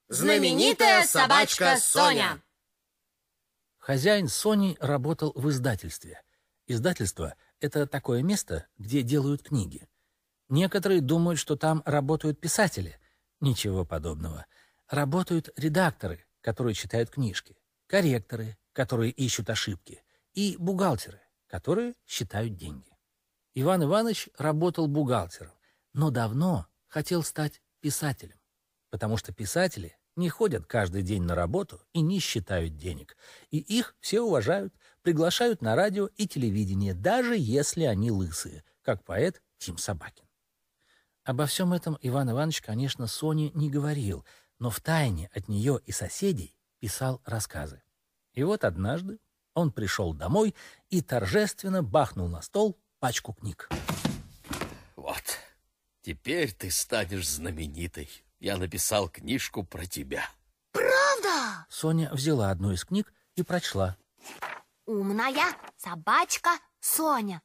Знаменитая собачка Соня. Хозяин Сони работал в издательстве. Издательство — это такое место, где делают книги. Некоторые думают, что там работают писатели. Ничего подобного. Работают редакторы, которые читают книжки, корректоры, которые ищут ошибки, и бухгалтеры, которые считают деньги. Иван Иванович работал бухгалтером, но давно хотел стать писателем, потому что писатели не ходят каждый день на работу и не считают денег, и их все уважают, приглашают на радио и телевидение, даже если они лысые, как поэт Тим Собакин. Обо всем этом Иван Иванович, конечно, Соне не говорил, но втайне от нее и соседей писал рассказы. И вот однажды он пришел домой и торжественно бахнул на стол пачку книг. Вот, теперь ты станешь знаменитой. Я написал книжку про тебя. Правда? Соня взяла одну из книг и прочла. Умная собачка Соня.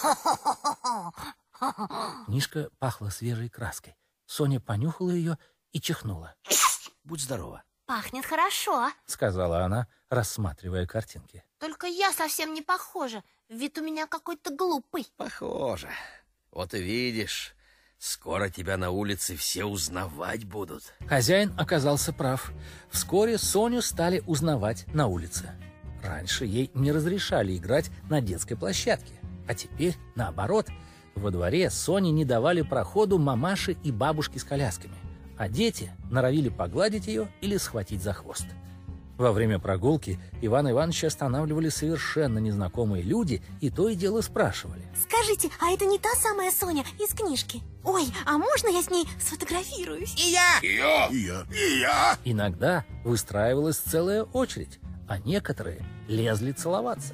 Книжка пахла свежей краской. Соня понюхала ее и чихнула. Будь здорова. Пахнет хорошо. Сказала она, рассматривая картинки. Только я совсем не похожа. Вид у меня какой-то глупый. Похоже. Вот и видишь, скоро тебя на улице все узнавать будут. Хозяин оказался прав. Вскоре Соню стали узнавать на улице. Раньше ей не разрешали играть на детской площадке. А теперь, наоборот, во дворе Соне не давали проходу мамаши и бабушки с колясками. А дети норовили погладить ее или схватить за хвост. Во время прогулки Ивана Ивановича останавливали совершенно незнакомые люди и то и дело спрашивали. Скажите, а это не та самая Соня из книжки? Ой, а можно я с ней сфотографируюсь? И я! И я! И я! И я! Иногда выстраивалась целая очередь, а некоторые лезли целоваться.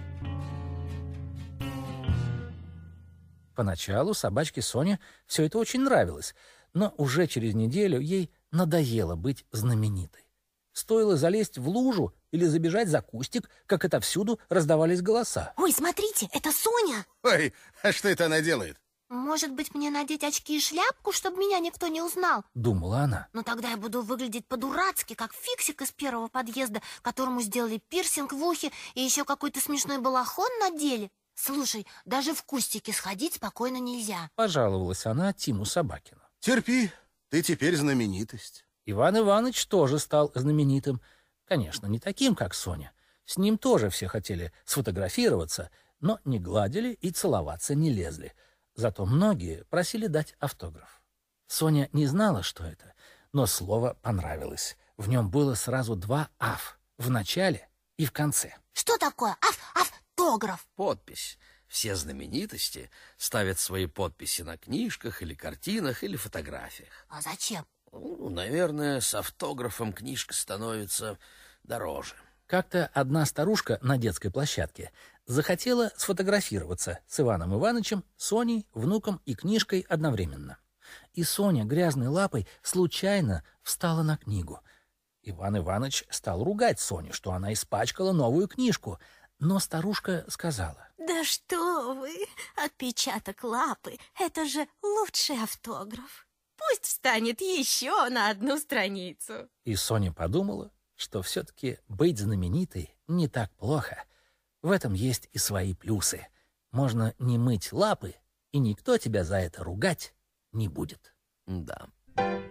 Поначалу собачке Соне все это очень нравилось, но уже через неделю ей надоело быть знаменитой. Стоило залезть в лужу или забежать за кустик, как отовсюду раздавались голоса. Ой, смотрите, это Соня! Ой, а что это она делает? Может быть, мне надеть очки и шляпку, чтобы меня никто не узнал? Думала она. Но тогда я буду выглядеть по-дурацки, как Фиксик из первого подъезда, которому сделали пирсинг в ухе и еще какой-то смешной балахон надели. Слушай, даже в кустике сходить спокойно нельзя. Пожаловалась она Тиму Собакину. Терпи, ты теперь знаменитость. Иван Иванович тоже стал знаменитым. Конечно, не таким, как Соня. С ним тоже все хотели сфотографироваться, но не гладили и целоваться не лезли. Зато многие просили дать автограф. Соня не знала, что это, но слово понравилось. В нем было сразу два «аф» — в начале и в конце. Что такое автограф? Подпись. Все знаменитости ставят свои подписи на книжках или картинах или фотографиях. А зачем? Ну, наверное, с автографом книжка становится дороже. Как-то одна старушка на детской площадке захотела сфотографироваться с Иваном Ивановичем, Соней, внуком и книжкой одновременно. И Соня грязной лапой случайно встала на книгу. Иван Иванович стал ругать Соню, что она испачкала новую книжку, но старушка сказала: Да что вы, отпечаток лапы, это же лучший автограф. Пусть встанет еще на одну страницу. И Соня подумала, что все-таки быть знаменитой не так плохо. В этом есть и свои плюсы. Можно не мыть лапы, и никто тебя за это ругать не будет. Да.